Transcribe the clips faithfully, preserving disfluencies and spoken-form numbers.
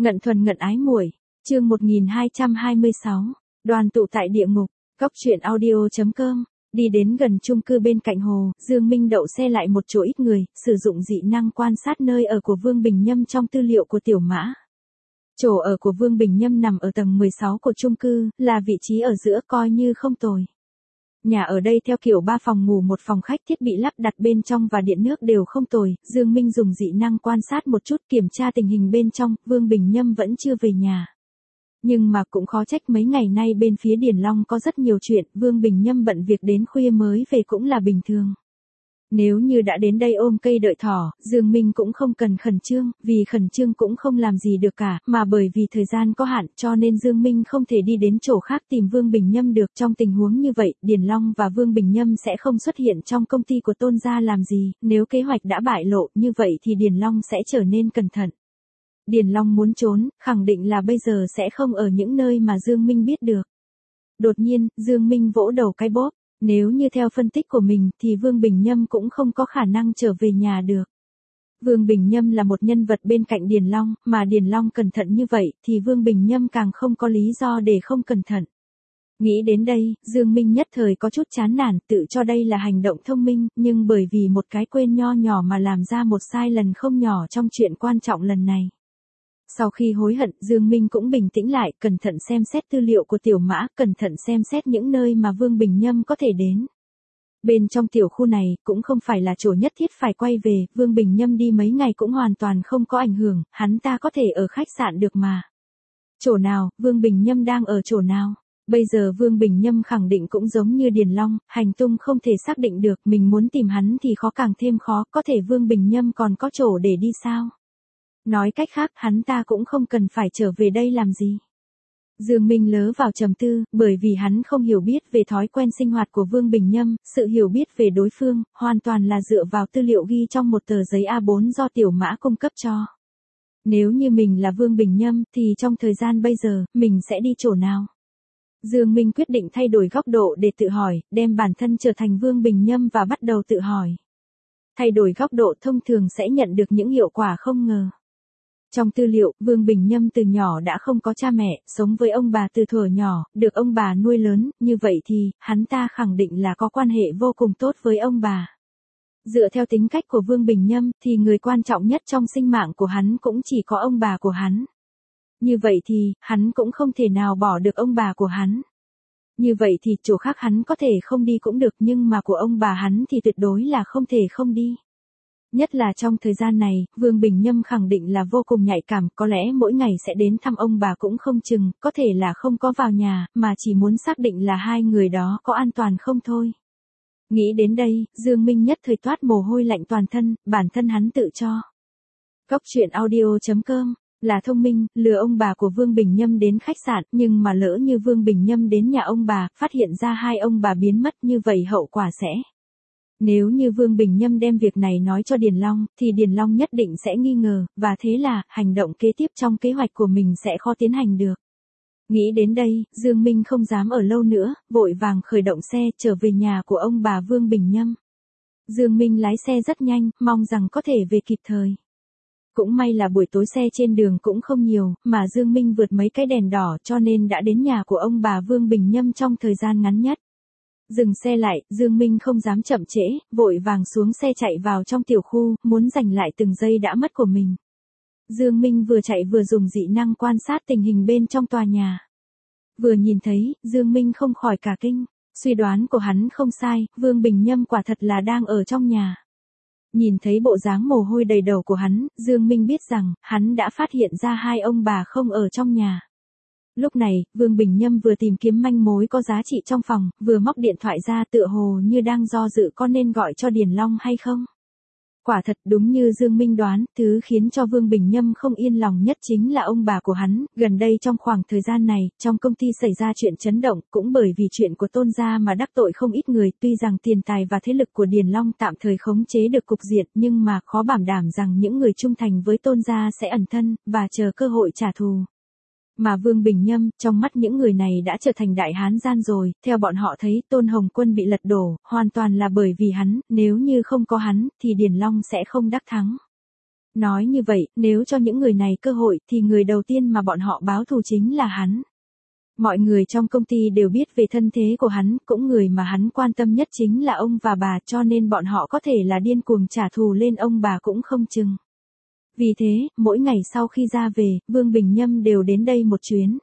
Ngận thuần ngận ái muội, chương một nghìn hai trăm hai mươi sáu, đoàn tụ tại địa ngục, cóc truyện audio chấm com. Đi đến gần chung cư bên cạnh hồ, Dương Minh đậu xe lại một chỗ ít người, sử dụng dị năng quan sát nơi ở của Vương Bình Nhâm trong tư liệu của Tiểu Mã. Chỗ ở của Vương Bình Nhâm nằm ở tầng mười sáu của chung cư, là vị trí ở giữa coi như không tồi. Nhà ở đây theo kiểu ba phòng ngủ một phòng khách, thiết bị lắp đặt bên trong và điện nước đều không tồi. Dương Minh dùng dị năng quan sát một chút kiểm tra tình hình bên trong, Vương Bình Nhâm vẫn chưa về nhà. Nhưng mà cũng khó trách mấy ngày nay bên phía Điền Long có rất nhiều chuyện, Vương Bình Nhâm bận việc đến khuya mới về cũng là bình thường. Nếu như đã đến đây ôm cây đợi thỏ, Dương Minh cũng không cần khẩn trương, vì khẩn trương cũng không làm gì được cả, mà bởi vì thời gian có hạn cho nên Dương Minh không thể đi đến chỗ khác tìm Vương Bình Nhâm được. Trong tình huống như vậy, Điền Long và Vương Bình Nhâm sẽ không xuất hiện trong công ty của Tôn gia làm gì, nếu kế hoạch đã bại lộ như vậy thì Điền Long sẽ trở nên cẩn thận. Điền Long muốn trốn, khẳng định là bây giờ sẽ không ở những nơi mà Dương Minh biết được. Đột nhiên, Dương Minh vỗ đầu cái bóp. Nếu như theo phân tích của mình thì Vương Bình Nhâm cũng không có khả năng trở về nhà được. Vương Bình Nhâm là một nhân vật bên cạnh Điền Long, mà Điền Long cẩn thận như vậy thì Vương Bình Nhâm càng không có lý do để không cẩn thận. Nghĩ đến đây, Dương Minh nhất thời có chút chán nản, tự cho đây là hành động thông minh, nhưng bởi vì một cái quên nho nhỏ mà làm ra một sai lần không nhỏ trong chuyện quan trọng lần này. Sau khi hối hận, Dương Minh cũng bình tĩnh lại, cẩn thận xem xét tư liệu của Tiểu Mã, cẩn thận xem xét những nơi mà Vương Bình Nhâm có thể đến. Bên trong tiểu khu này, cũng không phải là chỗ nhất thiết phải quay về, Vương Bình Nhâm đi mấy ngày cũng hoàn toàn không có ảnh hưởng, hắn ta có thể ở khách sạn được mà. Chỗ nào, Vương Bình Nhâm đang ở chỗ nào? Bây giờ Vương Bình Nhâm khẳng định cũng giống như Điền Long, hành tung không thể xác định được, mình muốn tìm hắn thì khó càng thêm khó, có thể Vương Bình Nhâm còn có chỗ để đi sao? Nói cách khác, hắn ta cũng không cần phải trở về đây làm gì. Dương Minh lớ vào trầm tư, bởi vì hắn không hiểu biết về thói quen sinh hoạt của Vương Bình Nhâm, sự hiểu biết về đối phương, hoàn toàn là dựa vào tư liệu ghi trong một tờ giấy A bốn do Tiểu Mã cung cấp cho. Nếu như mình là Vương Bình Nhâm, thì trong thời gian bây giờ, mình sẽ đi chỗ nào? Dương Minh quyết định thay đổi góc độ để tự hỏi, đem bản thân trở thành Vương Bình Nhâm và bắt đầu tự hỏi. Thay đổi góc độ thông thường sẽ nhận được những hiệu quả không ngờ. Trong tư liệu, Vương Bình Nhâm từ nhỏ đã không có cha mẹ, sống với ông bà từ thuở nhỏ, được ông bà nuôi lớn, như vậy thì, hắn ta khẳng định là có quan hệ vô cùng tốt với ông bà. Dựa theo tính cách của Vương Bình Nhâm, thì người quan trọng nhất trong sinh mạng của hắn cũng chỉ có ông bà của hắn. Như vậy thì, hắn cũng không thể nào bỏ được ông bà của hắn. Như vậy thì, chỗ khác hắn có thể không đi cũng được, nhưng mà của ông bà hắn thì tuyệt đối là không thể không đi. Nhất là trong thời gian này, Vương Bình Nhâm khẳng định là vô cùng nhạy cảm, có lẽ mỗi ngày sẽ đến thăm ông bà cũng không chừng, có thể là không có vào nhà, mà chỉ muốn xác định là hai người đó có an toàn không thôi. Nghĩ đến đây, Dương Minh nhất thời toát mồ hôi lạnh toàn thân, bản thân hắn tự cho. Cóc truyện audio chấm com, là thông minh, lừa ông bà của Vương Bình Nhâm đến khách sạn, nhưng mà lỡ như Vương Bình Nhâm đến nhà ông bà, phát hiện ra hai ông bà biến mất, như vậy hậu quả sẽ... Nếu như Vương Bình Nhâm đem việc này nói cho Điền Long, thì Điền Long nhất định sẽ nghi ngờ, và thế là, hành động kế tiếp trong kế hoạch của mình sẽ khó tiến hành được. Nghĩ đến đây, Dương Minh không dám ở lâu nữa, vội vàng khởi động xe, trở về nhà của ông bà Vương Bình Nhâm. Dương Minh lái xe rất nhanh, mong rằng có thể về kịp thời. Cũng may là buổi tối xe trên đường cũng không nhiều, mà Dương Minh vượt mấy cái đèn đỏ cho nên đã đến nhà của ông bà Vương Bình Nhâm trong thời gian ngắn nhất. Dừng xe lại, Dương Minh không dám chậm trễ, vội vàng xuống xe chạy vào trong tiểu khu, muốn giành lại từng giây đã mất của mình. Dương Minh vừa chạy vừa dùng dị năng quan sát tình hình bên trong tòa nhà. Vừa nhìn thấy, Dương Minh không khỏi cả kinh, suy đoán của hắn không sai, Vương Bình Nhâm quả thật là đang ở trong nhà. Nhìn thấy bộ dáng mồ hôi đầy đầu của hắn, Dương Minh biết rằng, hắn đã phát hiện ra hai ông bà không ở trong nhà. Lúc này, Vương Bình Nhâm vừa tìm kiếm manh mối có giá trị trong phòng, vừa móc điện thoại ra tựa hồ như đang do dự có nên gọi cho Điền Long hay không. Quả thật đúng như Dương Minh đoán, thứ khiến cho Vương Bình Nhâm không yên lòng nhất chính là ông bà của hắn. Gần đây trong khoảng thời gian này, trong công ty xảy ra chuyện chấn động, cũng bởi vì chuyện của Tôn gia mà đắc tội không ít người. Tuy rằng tiền tài và thế lực của Điền Long tạm thời khống chế được cục diện, nhưng mà khó bảo đảm rằng những người trung thành với Tôn gia sẽ ẩn thân, và chờ cơ hội trả thù. Mà Vương Bình Nhâm, trong mắt những người này đã trở thành đại hán gian rồi, theo bọn họ thấy Tôn Hồng Quân bị lật đổ, hoàn toàn là bởi vì hắn, nếu như không có hắn, thì Điền Long sẽ không đắc thắng. Nói như vậy, nếu cho những người này cơ hội thì người đầu tiên mà bọn họ báo thù chính là hắn. Mọi người trong công ty đều biết về thân thế của hắn, cũng người mà hắn quan tâm nhất chính là ông và bà, cho nên bọn họ có thể là điên cuồng trả thù lên ông bà cũng không chừng. Vì thế, mỗi ngày sau khi ra về, Vương Bình Nhâm đều đến đây một chuyến.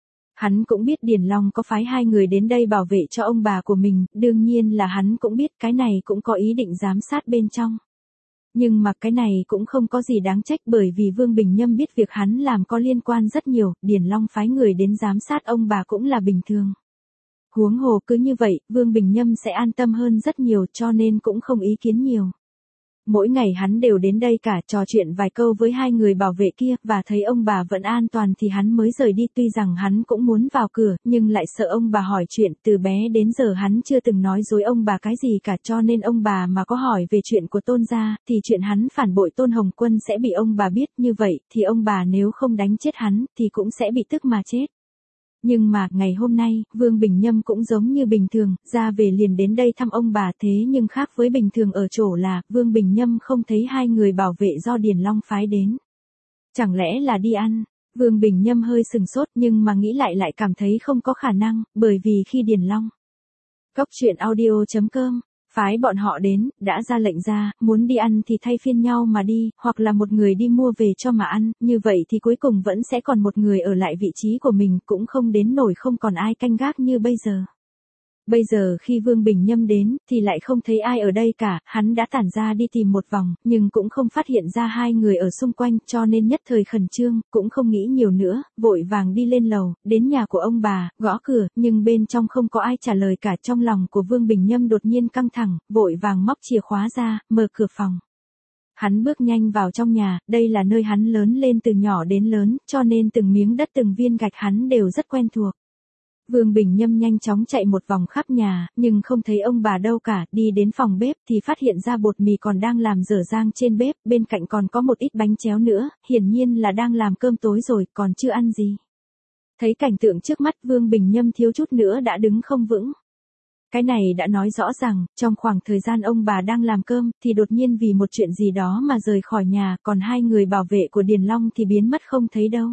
Hắn cũng biết Điền Long có phái hai người đến đây bảo vệ cho ông bà của mình, đương nhiên là hắn cũng biết cái này cũng có ý định giám sát bên trong. Nhưng mà cái này cũng không có gì đáng trách bởi vì Vương Bình Nhâm biết việc hắn làm có liên quan rất nhiều, Điền Long phái người đến giám sát ông bà cũng là bình thường. Huống hồ cứ như vậy, Vương Bình Nhâm sẽ an tâm hơn rất nhiều cho nên cũng không ý kiến nhiều. Mỗi ngày hắn đều đến đây cả trò chuyện vài câu với hai người bảo vệ kia và thấy ông bà vẫn an toàn thì hắn mới rời đi, tuy rằng hắn cũng muốn vào cửa nhưng lại sợ ông bà hỏi chuyện, từ bé đến giờ hắn chưa từng nói dối ông bà cái gì cả cho nên ông bà mà có hỏi về chuyện của Tôn gia thì chuyện hắn phản bội Tôn Hồng Quân sẽ bị ông bà biết, như vậy thì ông bà nếu không đánh chết hắn thì cũng sẽ bị tức mà chết. Nhưng mà, ngày hôm nay, Vương Bình Nhâm cũng giống như bình thường, ra về liền đến đây thăm ông bà thế nhưng khác với bình thường ở chỗ là, Vương Bình Nhâm không thấy hai người bảo vệ do Điền Long phái đến. Chẳng lẽ là đi ăn? Vương Bình Nhâm hơi sừng sốt nhưng mà nghĩ lại lại cảm thấy không có khả năng, bởi vì khi Điền Long. Cốc truyện audio chấm com phái bọn họ đến, đã ra lệnh ra, muốn đi ăn thì thay phiên nhau mà đi, hoặc là một người đi mua về cho mà ăn, như vậy thì cuối cùng vẫn sẽ còn một người ở lại vị trí của mình, cũng không đến nổi không còn ai canh gác như bây giờ. Bây giờ khi Vương Bình Nhâm đến, thì lại không thấy ai ở đây cả, hắn đã tản ra đi tìm một vòng, nhưng cũng không phát hiện ra hai người ở xung quanh, cho nên nhất thời khẩn trương, cũng không nghĩ nhiều nữa, vội vàng đi lên lầu, đến nhà của ông bà, gõ cửa, nhưng bên trong không có ai trả lời cả, trong lòng của Vương Bình Nhâm đột nhiên căng thẳng, vội vàng móc chìa khóa ra, mở cửa phòng. Hắn bước nhanh vào trong nhà, đây là nơi hắn lớn lên từ nhỏ đến lớn, cho nên từng miếng đất từng viên gạch hắn đều rất quen thuộc. Vương Bình Nhâm nhanh chóng chạy một vòng khắp nhà, nhưng không thấy ông bà đâu cả, đi đến phòng bếp thì phát hiện ra bột mì còn đang làm dở dang trên bếp, bên cạnh còn có một ít bánh chéo nữa, hiển nhiên là đang làm cơm tối rồi, còn chưa ăn gì. Thấy cảnh tượng trước mắt Vương Bình Nhâm thiếu chút nữa đã đứng không vững. Cái này đã nói rõ rằng, trong khoảng thời gian ông bà đang làm cơm, thì đột nhiên vì một chuyện gì đó mà rời khỏi nhà, còn hai người bảo vệ của Điền Long thì biến mất không thấy đâu.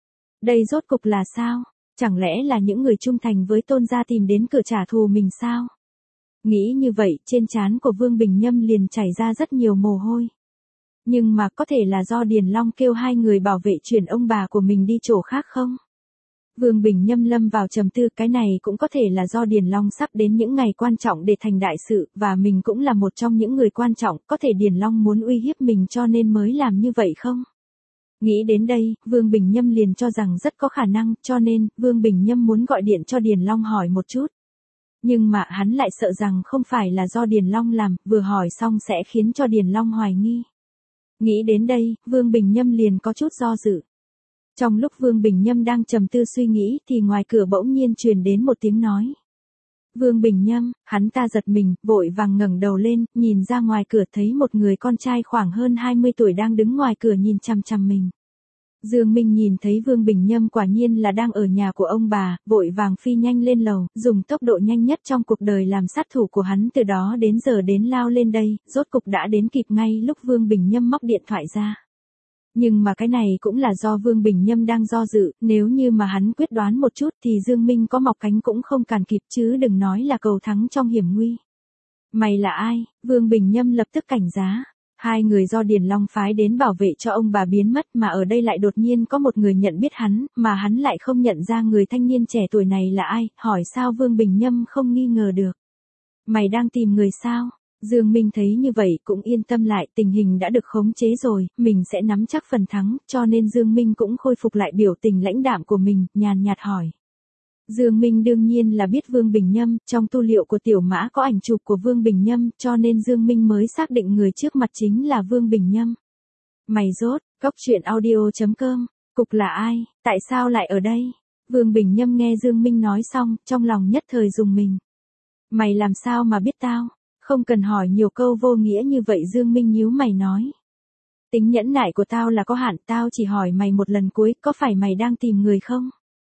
Đây rốt cục là sao? Chẳng lẽ là những người trung thành với Tôn gia tìm đến cửa trả thù mình sao? Nghĩ như vậy, trên trán của Vương Bình Nhâm liền chảy ra rất nhiều mồ hôi. Nhưng mà có thể là do Điền Long kêu hai người bảo vệ chuyển ông bà của mình đi chỗ khác không? Vương Bình Nhâm lâm vào trầm tư, cái này cũng có thể là do Điền Long sắp đến những ngày quan trọng để thành đại sự, và mình cũng là một trong những người quan trọng, có thể Điền Long muốn uy hiếp mình cho nên mới làm như vậy không? Nghĩ đến đây, Vương Bình Nhâm liền cho rằng rất có khả năng, cho nên, Vương Bình Nhâm muốn gọi điện cho Điền Long hỏi một chút. Nhưng mà hắn lại sợ rằng không phải là do Điền Long làm, vừa hỏi xong sẽ khiến cho Điền Long hoài nghi. Nghĩ đến đây, Vương Bình Nhâm liền có chút do dự. Trong lúc Vương Bình Nhâm đang trầm tư suy nghĩ thì ngoài cửa bỗng nhiên truyền đến một tiếng nói. Vương Bình Nhâm, hắn ta giật mình, vội vàng ngẩng đầu lên, nhìn ra ngoài cửa thấy một người con trai khoảng hơn hai mươi tuổi đang đứng ngoài cửa nhìn chằm chằm mình. Dương Minh nhìn thấy Vương Bình Nhâm quả nhiên là đang ở nhà của ông bà, vội vàng phi nhanh lên lầu, dùng tốc độ nhanh nhất trong cuộc đời làm sát thủ của hắn từ đó đến giờ đến lao lên đây, rốt cục đã đến kịp ngay lúc Vương Bình Nhâm móc điện thoại ra. Nhưng mà cái này cũng là do Vương Bình Nhâm đang do dự, nếu như mà hắn quyết đoán một chút thì Dương Minh có mọc cánh cũng không cản kịp chứ đừng nói là cầu thắng trong hiểm nguy. Mày là ai? Vương Bình Nhâm lập tức cảnh giá. Hai người do Điền Long phái đến bảo vệ cho ông bà biến mất mà ở đây lại đột nhiên có một người nhận biết hắn, mà hắn lại không nhận ra người thanh niên trẻ tuổi này là ai, hỏi sao Vương Bình Nhâm không nghi ngờ được. Mày đang tìm người sao? Dương Minh thấy như vậy cũng yên tâm lại, tình hình đã được khống chế rồi, mình sẽ nắm chắc phần thắng, cho nên Dương Minh cũng khôi phục lại biểu tình lãnh đạm của mình, nhàn nhạt hỏi. Dương Minh đương nhiên là biết Vương Bình Nhâm, trong tư liệu của Tiểu Mã có ảnh chụp của Vương Bình Nhâm, cho nên Dương Minh mới xác định người trước mặt chính là Vương Bình Nhâm. Mày rốt, cốc truyện audio chấm com, cục là ai, tại sao lại ở đây? Vương Bình Nhâm nghe Dương Minh nói xong, trong lòng nhất thời rùng mình. Mày làm sao mà biết tao? Không cần hỏi nhiều câu vô nghĩa như vậy. Dương Minh nhíu mày nói. Tính nhẫn nại của tao là có hạn, tao chỉ hỏi mày một lần cuối, có phải mày đang tìm người không?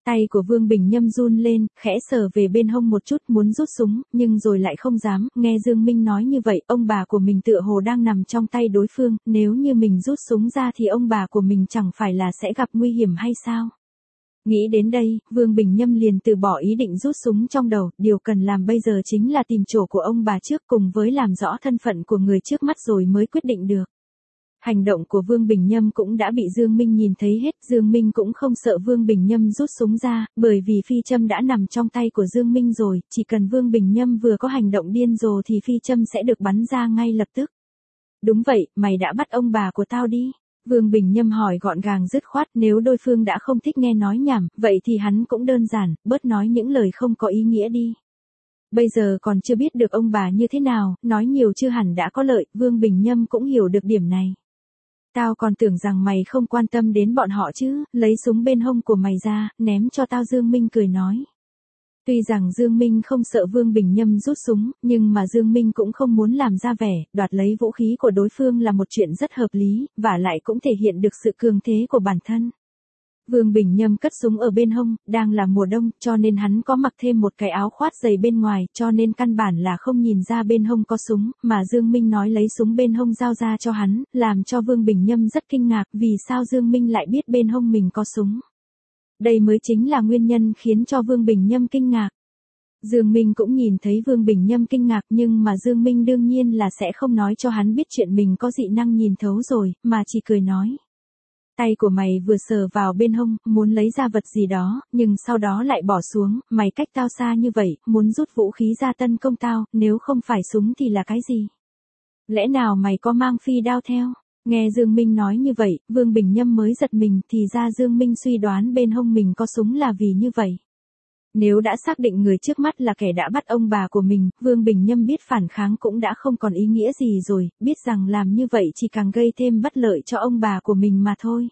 Tay của Vương Bình Nhâm run lên, khẽ sờ về bên hông một chút muốn rút súng, nhưng rồi lại không dám, nghe Dương Minh nói như vậy, ông bà của mình tựa hồ đang nằm trong tay đối phương, nếu như mình rút súng ra thì ông bà của mình chẳng phải là sẽ gặp nguy hiểm hay sao? Nghĩ đến đây, Vương Bình Nhâm liền từ bỏ ý định rút súng trong đầu, điều cần làm bây giờ chính là tìm chỗ của ông bà trước cùng với làm rõ thân phận của người trước mắt rồi mới quyết định được. Hành động của Vương Bình Nhâm cũng đã bị Dương Minh nhìn thấy hết, Dương Minh cũng không sợ Vương Bình Nhâm rút súng ra, bởi vì phi châm đã nằm trong tay của Dương Minh rồi, chỉ cần Vương Bình Nhâm vừa có hành động điên rồ thì phi châm sẽ được bắn ra ngay lập tức. Đúng vậy, mày đã bắt ông bà của tao đi. Vương Bình Nhâm hỏi gọn gàng dứt khoát, nếu đối phương đã không thích nghe nói nhảm, vậy thì hắn cũng đơn giản, bớt nói những lời không có ý nghĩa đi. Bây giờ còn chưa biết được ông bà như thế nào, nói nhiều chưa hẳn đã có lợi, Vương Bình Nhâm cũng hiểu được điểm này. Tao còn tưởng rằng mày không quan tâm đến bọn họ chứ, lấy súng bên hông của mày ra, ném cho tao. Dương Minh cười nói. Tuy rằng Dương Minh không sợ Vương Bình Nhâm rút súng, nhưng mà Dương Minh cũng không muốn làm ra vẻ, đoạt lấy vũ khí của đối phương là một chuyện rất hợp lý, và lại cũng thể hiện được sự cường thế của bản thân. Vương Bình Nhâm cất súng ở bên hông, đang là mùa đông, cho nên hắn có mặc thêm một cái áo khoác dày bên ngoài, cho nên căn bản là không nhìn ra bên hông có súng, mà Dương Minh nói lấy súng bên hông giao ra cho hắn, làm cho Vương Bình Nhâm rất kinh ngạc, vì sao Dương Minh lại biết bên hông mình có súng. Đây mới chính là nguyên nhân khiến cho Vương Bình Nhâm kinh ngạc. Dương Minh cũng nhìn thấy Vương Bình Nhâm kinh ngạc, nhưng mà Dương Minh đương nhiên là sẽ không nói cho hắn biết chuyện mình có dị năng nhìn thấu rồi, mà chỉ cười nói. Tay của mày vừa sờ vào bên hông, muốn lấy ra vật gì đó, nhưng sau đó lại bỏ xuống, mày cách tao xa như vậy, muốn rút vũ khí ra tấn công tao, nếu không phải súng thì là cái gì? Lẽ nào mày có mang phi đao theo? Nghe Dương Minh nói như vậy, Vương Bình Nhâm mới giật mình, thì ra Dương Minh suy đoán bên hông mình có súng là vì như vậy. Nếu đã xác định người trước mắt là kẻ đã bắt ông bà của mình, Vương Bình Nhâm biết phản kháng cũng đã không còn ý nghĩa gì rồi, biết rằng làm như vậy chỉ càng gây thêm bất lợi cho ông bà của mình mà thôi.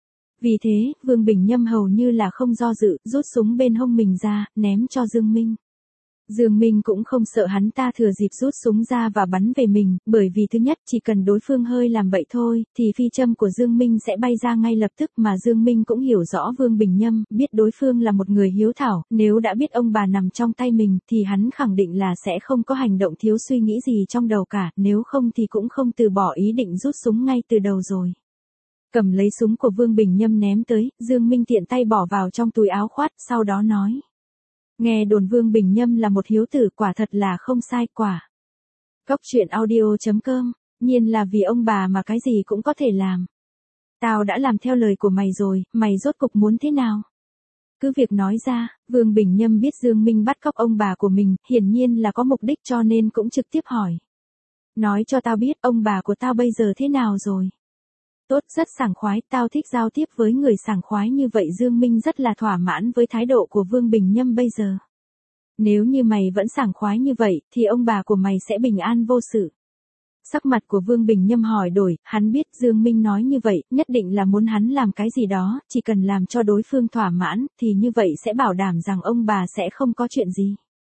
Vì thế, Vương Bình Nhâm hầu như là không do dự, rút súng bên hông mình ra, ném cho Dương Minh. Dương Minh cũng không sợ hắn ta thừa dịp rút súng ra và bắn về mình, bởi vì thứ nhất chỉ cần đối phương hơi làm bậy thôi, thì phi châm của Dương Minh sẽ bay ra ngay lập tức, mà Dương Minh cũng hiểu rõ Vương Bình Nhâm, biết đối phương là một người hiếu thảo, nếu đã biết ông bà nằm trong tay mình, thì hắn khẳng định là sẽ không có hành động thiếu suy nghĩ gì trong đầu cả, nếu không thì cũng không từ bỏ ý định rút súng ngay từ đầu rồi. Cầm lấy súng của Vương Bình Nhâm ném tới, Dương Minh tiện tay bỏ vào trong túi áo khoác, sau đó nói. Nghe đồn Vương Bình Nhâm là một hiếu tử, quả thật là không sai quả. Cốc truyện audio chấm com, nhiên là vì ông bà mà cái gì cũng có thể làm. Tao đã làm theo lời của mày rồi, mày rốt cục muốn thế nào? Cứ việc nói ra, Vương Bình Nhâm biết Dương Minh bắt cóc ông bà của mình, hiển nhiên là có mục đích cho nên cũng trực tiếp hỏi. Nói cho tao biết ông bà của tao bây giờ thế nào rồi? Tốt, rất sảng khoái, tao thích giao tiếp với người sảng khoái như vậy. Dương Minh rất là thỏa mãn với thái độ của Vương Bình Nhâm bây giờ. Nếu như mày vẫn sảng khoái như vậy, thì ông bà của mày sẽ bình an vô sự. Sắc mặt của Vương Bình Nhâm hỏi đổi, hắn biết Dương Minh nói như vậy, nhất định là muốn hắn làm cái gì đó, chỉ cần làm cho đối phương thỏa mãn, thì như vậy sẽ bảo đảm rằng ông bà sẽ không có chuyện gì.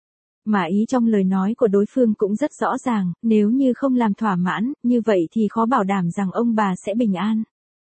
Mà ý trong lời nói của đối phương cũng rất rõ ràng, nếu như không làm thỏa mãn, như vậy thì khó bảo đảm rằng ông bà sẽ bình an.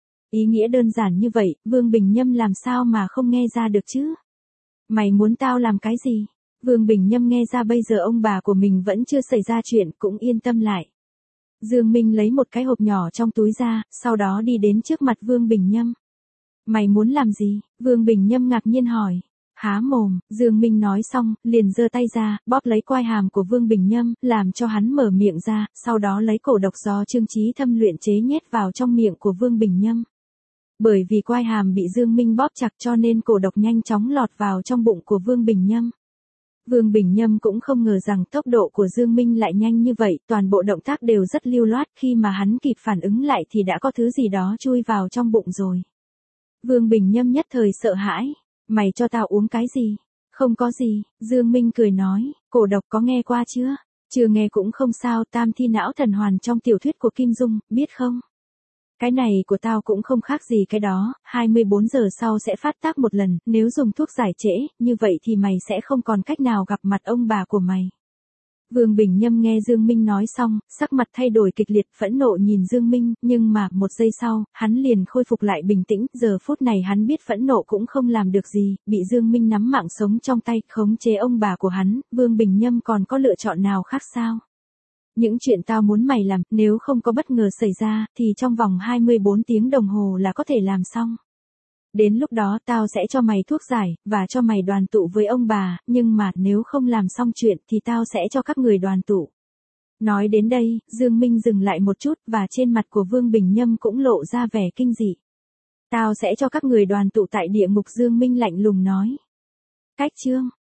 Ý nghĩa đơn giản như vậy, Vương Bình Nhâm làm sao mà không nghe ra được chứ? Mày muốn tao làm cái gì? Vương Bình Nhâm nghe ra bây giờ ông bà của mình vẫn chưa xảy ra chuyện, cũng yên tâm lại. Dương Minh lấy một cái hộp nhỏ trong túi ra, sau đó đi đến trước mặt Vương Bình Nhâm. Mày muốn làm gì? Vương Bình Nhâm ngạc nhiên hỏi. Há mồm, Dương Minh nói xong, liền giơ tay ra, bóp lấy quai hàm của Vương Bình Nhâm, làm cho hắn mở miệng ra, sau đó lấy cổ độc do Trương Chí Thâm luyện chế nhét vào trong miệng của Vương Bình Nhâm. Bởi vì quai hàm bị Dương Minh bóp chặt cho nên cổ độc nhanh chóng lọt vào trong bụng của Vương Bình Nhâm. Vương Bình Nhâm cũng không ngờ rằng tốc độ của Dương Minh lại nhanh như vậy, toàn bộ động tác đều rất lưu loát, khi mà hắn kịp phản ứng lại thì đã có thứ gì đó chui vào trong bụng rồi. Vương Bình Nhâm nhất thời sợ hãi. Mày cho tao uống cái gì? Không có gì, Dương Minh cười nói, cổ độc có nghe qua chưa? Chưa nghe cũng không sao, tam thi não thần hoàn trong tiểu thuyết của Kim Dung, biết không? Cái này của tao cũng không khác gì cái đó, hai mươi bốn giờ sau sẽ phát tác một lần, nếu dùng thuốc giải trễ, như vậy thì mày sẽ không còn cách nào gặp mặt ông bà của mày. Vương Bình Nhâm nghe Dương Minh nói xong, sắc mặt thay đổi kịch liệt, phẫn nộ nhìn Dương Minh, nhưng mà, một giây sau, hắn liền khôi phục lại bình tĩnh, giờ phút này hắn biết phẫn nộ cũng không làm được gì, bị Dương Minh nắm mạng sống trong tay, khống chế ông bà của hắn, Vương Bình Nhâm còn có lựa chọn nào khác sao? Những chuyện tao muốn mày làm, nếu không có bất ngờ xảy ra, thì trong vòng hai mươi bốn tiếng đồng hồ là có thể làm xong. Đến lúc đó tao sẽ cho mày thuốc giải, và cho mày đoàn tụ với ông bà, nhưng mà nếu không làm xong chuyện thì tao sẽ cho các người đoàn tụ. Nói đến đây, Dương Minh dừng lại một chút, và trên mặt của Vương Bình Nhâm cũng lộ ra vẻ kinh dị. Tao sẽ cho các người đoàn tụ tại địa ngục, Dương Minh lạnh lùng nói. Cách chương